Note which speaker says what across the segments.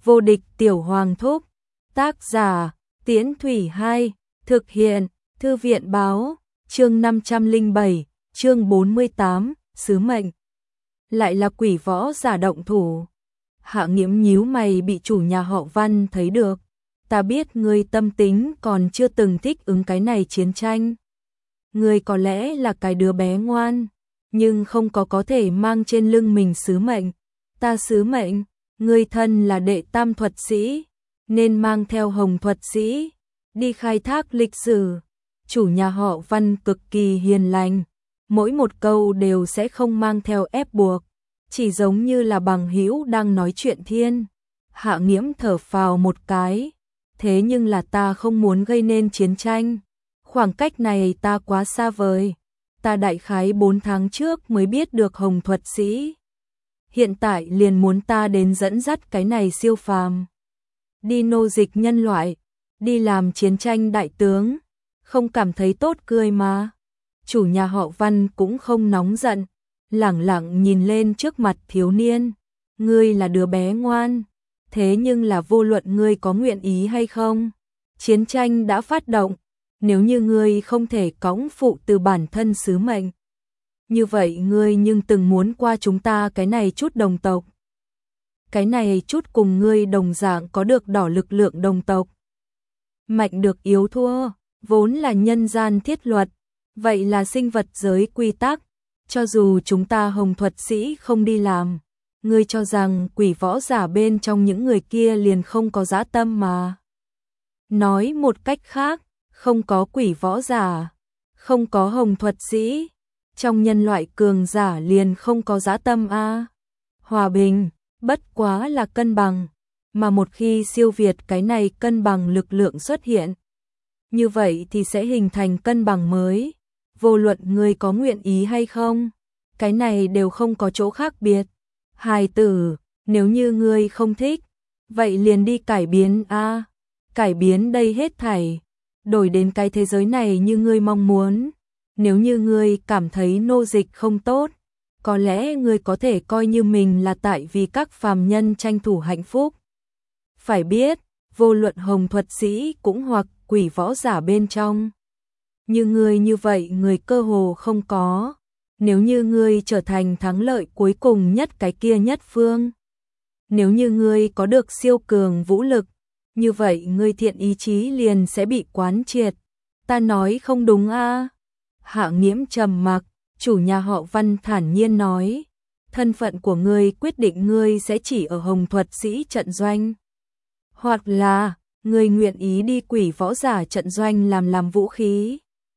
Speaker 1: Vô địch tiểu hoàng thúc. Tác giả, Tiễn Thủy 2, thực hiện, Thư viện báo, chương 507, chương 48, sứ mệnh. Lại là quỷ võ giả động thủ. Hạ Nghiễm nhíu mày bị chủ nhà họ Văn thấy được. Ta biết ngươi tâm tính còn chưa từng thích ứng cái này chiến tranh. Ngươi có lẽ là cái đứa bé ngoan, nhưng không có thể mang trên lưng mình sứ mệnh. Ta sứ mệnh, ngươi thân là đệ tam thuật sĩ, nên mang theo hồng thuật sĩ, đi khai thác lịch sử. Chủ nhà họ Văn cực kỳ hiền lành, mỗi một câu đều sẽ không mang theo ép buộc, chỉ giống như là bằng hữu đang nói chuyện thiên. Hạ Nghiễm thở phào một cái, thế nhưng là ta không muốn gây nên chiến tranh. Khoảng cách này ta quá xa vời. Ta đại khái 4 tháng trước mới biết được hồng thuật sĩ. Hiện tại liền muốn ta đến dẫn dắt cái này siêu phàm. Đi nô dịch nhân loại, đi làm chiến tranh đại tướng, không cảm thấy tốt cười mà. Chủ nhà họ Văn cũng không nóng giận, lẳng lặng nhìn lên trước mặt thiếu niên. Ngươi là đứa bé ngoan, thế nhưng là vô luận ngươi có nguyện ý hay không, chiến tranh đã phát động. Nếu như ngươi không thể cõng phụ từ bản thân sứ mệnh, như vậy ngươi nhưng từng muốn qua chúng ta cái này chút đồng tộc. Cái này chút cùng ngươi đồng dạng có được đỏ lực lượng đồng tộc. Mạnh được yếu thua, vốn là nhân gian thiết luật, vậy là sinh vật giới quy tắc. Cho dù chúng ta hồng thuật sĩ không đi làm, ngươi cho rằng quỷ võ giả bên trong những người kia liền không có dã tâm mà. Nói một cách khác, không có quỷ võ giả, không có hồng thuật sĩ, trong nhân loại cường giả liền không có dã tâm a. Hòa bình, bất quá là cân bằng, mà một khi siêu việt cái này cân bằng lực lượng xuất hiện, như vậy thì sẽ hình thành cân bằng mới. Vô luận ngươi có nguyện ý hay không, cái này đều không có chỗ khác biệt. Hài tử, nếu như ngươi không thích, vậy liền đi cải biến a, cải biến đây hết thảy, đổi đến cái thế giới này như ngươi mong muốn. Nếu như ngươi cảm thấy nô dịch không tốt, có lẽ ngươi có thể coi như mình là tại vì các phàm nhân tranh thủ hạnh phúc. Phải biết, vô luận hồng thuật sĩ cũng hoặc quỷ võ giả bên trong, như ngươi như vậy người cơ hồ không có. Nếu như ngươi trở thành thắng lợi cuối cùng nhất cái kia nhất phương, nếu như ngươi có được siêu cường vũ lực, như vậy ngươi thiện ý chí liền sẽ bị quán triệt. Ta nói không đúng a? Hạ Nghiễm trầm mặc, chủ nhà họ Văn thản nhiên nói, thân phận của ngươi quyết định ngươi sẽ chỉ ở hồng thuật sĩ trận doanh, hoặc là ngươi nguyện ý đi quỷ võ giả trận doanh làm vũ khí,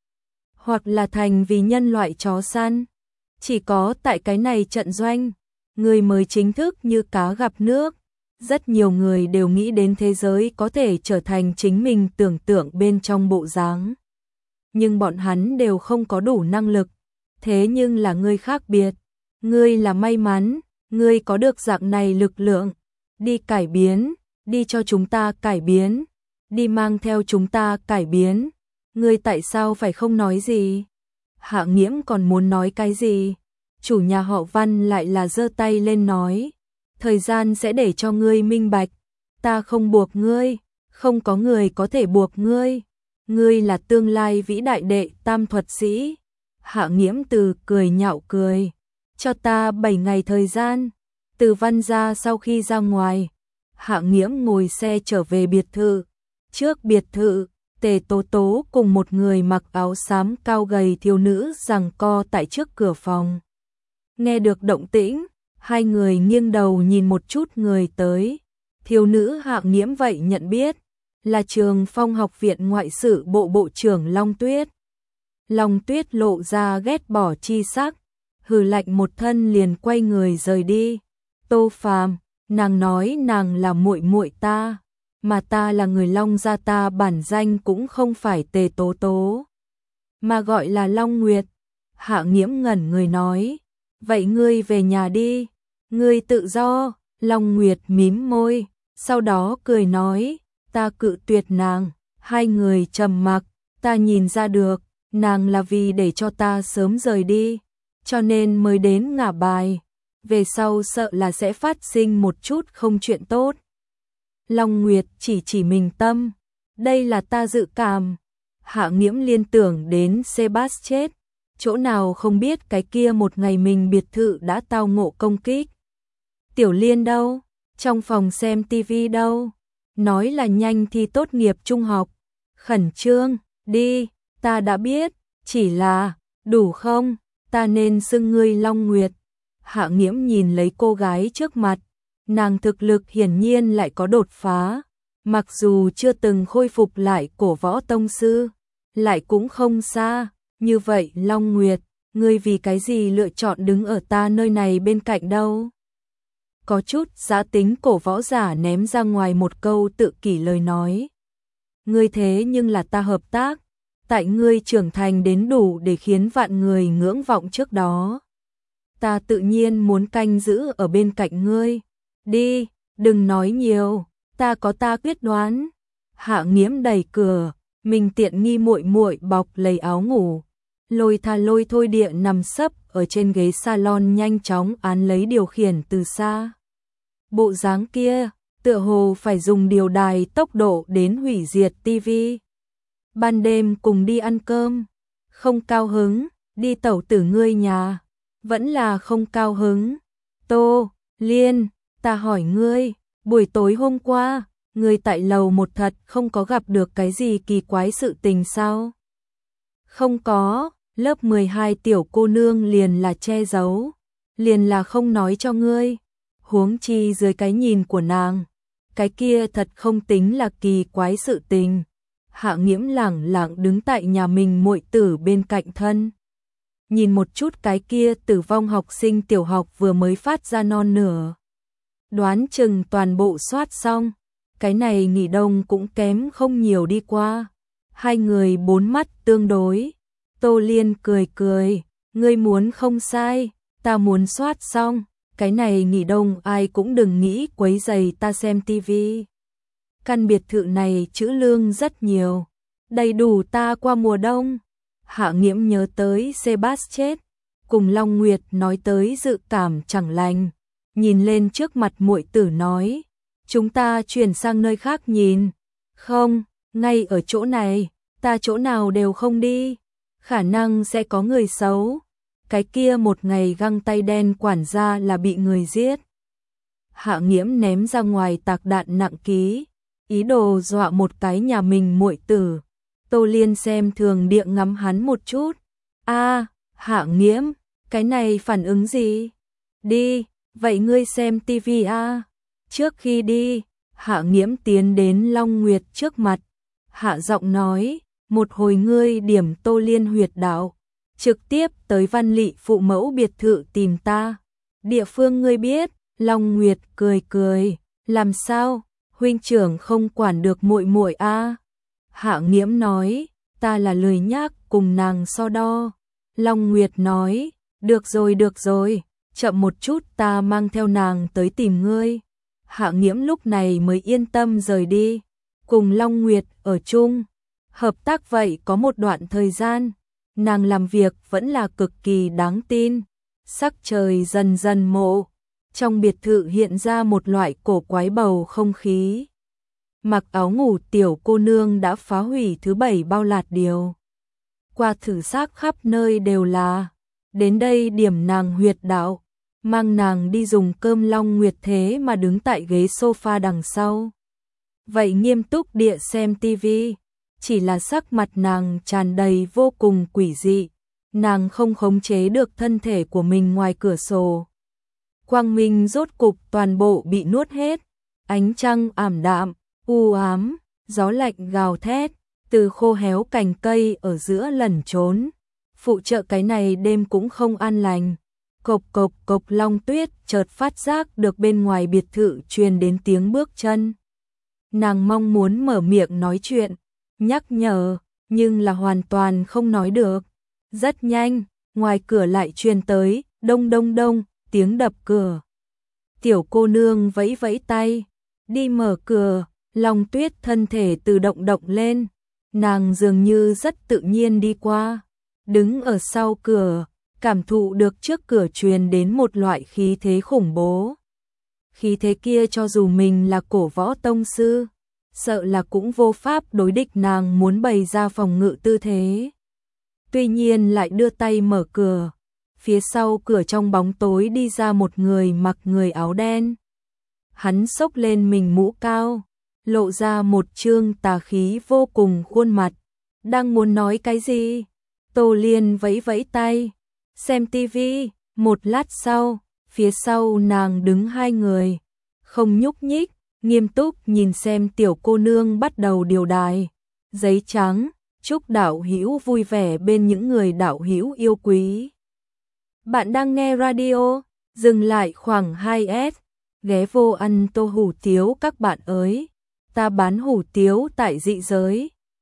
Speaker 1: hoặc là thành vì nhân loại chó săn. Chỉ có tại cái này trận doanh, ngươi mới chính thức như cá gặp nước. Rất nhiều người đều nghĩ đến thế giới có thể trở thành chính mình tưởng tượng bên trong bộ dáng, nhưng bọn hắn đều không có đủ năng lực. Thế nhưng là ngươi khác biệt, ngươi là may mắn, ngươi có được dạng này lực lượng, đi cải biến, đi cho chúng ta cải biến, đi mang theo chúng ta cải biến. Ngươi tại sao phải không nói gì? Hạ Nghiễm còn muốn nói cái gì? Chủ nhà họ Văn lại là giơ tay lên nói, thời gian sẽ để cho ngươi minh bạch, ta không buộc ngươi, không có người có thể buộc ngươi. Ngươi là tương lai vĩ đại đệ tam thuật sĩ. Hạ Nghiễm từ cười nhạo cười, cho ta 7 ngày thời gian. Từ Văn gia sau khi ra ngoài, Hạ Nghiễm ngồi xe trở về biệt thự. Trước biệt thự, Tề Tố Tố cùng một người mặc áo xám cao gầy thiếu nữ giằng co tại trước cửa phòng. Nghe được động tĩnh, hai người nghiêng đầu nhìn một chút người tới. Thiếu nữ Hạ Nghiễm vậy nhận biết, là Trường Phong học viện ngoại sự bộ bộ trưởng Long Tuyết. Long Tuyết lộ ra ghét bỏ chi sắc, hừ lạnh một thân liền quay người rời đi. Tô Phàm, nàng nói nàng là muội muội ta, mà ta là người Long gia, ta bản danh cũng không phải Tề Tố Tố, mà gọi là Long Nguyệt. Hạ Nghiễm ngẩn người nói, vậy ngươi về nhà đi, ngươi tự do. Long Nguyệt mím môi, sau đó cười nói, ta cự tuyệt nàng. Hai người trầm mặc, ta nhìn ra được, nàng là vì để cho ta sớm rời đi, cho nên mới đến ngả bài. Về sau sợ là sẽ phát sinh một chút không chuyện tốt. Long Nguyệt chỉ mình Tâm. Đây là ta dự cảm. Hạ Nghiễm liên tưởng đến Sebastian, chỗ nào không biết cái kia một ngày mình biệt thự đã tao ngộ công kích. Tiểu Liên đâu? Trong phòng xem tivi đâu? Nói là nhanh thi tốt nghiệp trung học. Khẩn trương, đi, ta đã biết, chỉ là, đủ không? Ta nên xưng ngươi Long Nguyệt. Hạ Nghiễm nhìn lấy cô gái trước mặt, nàng thực lực hiển nhiên lại có đột phá, mặc dù chưa từng khôi phục lại cổ võ tông sư, lại cũng không xa. Như vậy Long Nguyệt, ngươi vì cái gì lựa chọn đứng ở ta nơi này bên cạnh đâu? Có chút giã tính cổ võ giả ném ra ngoài một câu tự kỷ lời nói. Ngươi thế nhưng là ta hợp tác, tại ngươi trưởng thành đến đủ để khiến vạn người ngưỡng vọng trước đó. Ta tự nhiên muốn canh giữ ở bên cạnh ngươi. Đi, đừng nói nhiều, ta có ta quyết đoán. Hạ Nghiễm đẩy cửa, mình tiện nghi muội muội bọc lấy áo ngủ, lôi thôi địa nằm sấp ở trên ghế salon nhanh chóng án lấy điều khiển từ xa. Bộ dáng kia, tựa hồ phải dùng điều đài tốc độ đến hủy diệt tivi. Ban đêm cùng đi ăn cơm, không cao hứng, đi tẩu tử ngươi nhà, vẫn là không cao hứng. Tô Liên, ta hỏi ngươi, buổi tối hôm qua, ngươi tại lầu một thật không có gặp được cái gì kỳ quái sự tình sao? Không có, lớp 12 tiểu cô nương liền là che giấu, liền là không nói cho ngươi. Huống chi dưới cái nhìn của nàng, cái kia thật không tính là kỳ quái sự tình. Hạ Nghiễm lẳng lặng đứng tại nhà mình muội tử bên cạnh thân. Nhìn một chút cái kia tử vong học sinh tiểu học vừa mới phát ra non nửa. Đoán chừng toàn bộ soát xong, cái này nghỉ đông cũng kém không nhiều đi qua. Hai người bốn mắt tương đối. Tô Liên cười, ngươi muốn không sai, ta muốn soát xong, cái này nghỉ đông ai cũng đừng nghĩ quấy rầy ta xem tivi. Căn biệt thự này trữ lương rất nhiều, đầy đủ ta qua mùa đông. Hạ Nghiễm nhớ tới Sebastian, cùng Long Nguyệt nói tới dự cảm chẳng lành, nhìn lên trước mặt muội tử nói, chúng ta chuyển sang nơi khác nhìn. Không, ngay ở chỗ này, ta chỗ nào đều không đi, khả năng sẽ có người xấu. Cái kia một ngày găng tay đen quản gia là bị người giết. Hạ Nghiễm ném ra ngoài tạc đạn nặng ký, ý đồ dọa một cái nhà mình muội tử. Tô Liên xem thường địa ngắm hắn một chút. Hạ Nghiễm, cái này phản ứng gì? Đi, vậy ngươi xem tivi a. Trước khi đi, Hạ Nghiễm tiến đến Long Nguyệt trước mặt, hạ giọng nói, một hồi ngươi điểm Tô Liên huyệt đạo, trực tiếp tới Văn Lị phụ mẫu biệt thự tìm ta. Địa phương ngươi biết. Long Nguyệt cười, làm sao, huynh trưởng không quản được muội muội a? Hạ Nghiễm nói, ta là lười nhác cùng nàng so đo. Long Nguyệt nói, được rồi, chậm một chút ta mang theo nàng tới tìm ngươi. Hạ Nghiễm lúc này mới yên tâm rời đi, cùng Long Nguyệt ở chung. Hợp tác vậy có một đoạn thời gian, nàng làm việc vẫn là cực kỳ đáng tin. Sắc trời dần dần mộ, trong biệt thự hiện ra một loại cổ quái bầu không khí. Mặc áo ngủ tiểu cô nương đã phá hủy thứ 7 bao lạt điều. Qua thử xác khắp nơi đều là. Đến đây điểm nàng huyệt đạo, mang nàng đi dùng cơm. Long Nguyệt thế mà đứng tại ghế sofa đằng sau. Vậy nghiêm túc địa xem tivi, chỉ là sắc mặt nàng tràn đầy vô cùng quỷ dị. Nàng không khống chế được thân thể của mình ngoài cửa sổ. Quang minh rốt cục toàn bộ bị nuốt hết, ánh trăng ảm đạm, u ám, gió lạnh gào thét, từ khô héo cành cây ở giữa lẩn trốn. Phụ trợ cái này đêm cũng không an lành. Cộc cộc Long Tuyết chợt phát giác được bên ngoài biệt thự truyền đến tiếng bước chân. Nàng mong muốn mở miệng nói chuyện, nhắc nhở, nhưng là hoàn toàn không nói được. Rất nhanh, ngoài cửa lại truyền tới, đông đông, tiếng đập cửa. Tiểu cô nương vẫy vẫy tay, đi mở cửa. Long Tuyết thân thể tự động động lên, nàng dường như rất tự nhiên đi qua, đứng ở sau cửa, cảm thụ được trước cửa truyền đến một loại khí thế khủng bố. Khí thế kia cho dù mình là cổ võ tông sư, sợ là cũng vô pháp đối địch. Nàng muốn bày ra phòng ngự tư thế, tuy nhiên lại đưa tay mở cửa. Phía sau cửa trong bóng tối đi ra một người mặc người áo đen. Hắn xốc lên mình mũ cao, lộ ra một trương tà khí vô cùng khuôn mặt. Đang muốn nói cái gì, Tô Liên vẫy vẫy tay, xem tivi. Một lát sau, phía sau nàng đứng hai người, không nhúc nhích, nghiêm túc nhìn xem tiểu cô nương bắt đầu điều đài. Giấy trắng, chúc đạo hữu vui vẻ bên những người đạo hữu yêu quý. Bạn đang nghe radio, dừng lại khoảng 2S, ghé vô ăn tô hủ tiếu các bạn ơi. Ta bán hủ tiếu tại dị giới,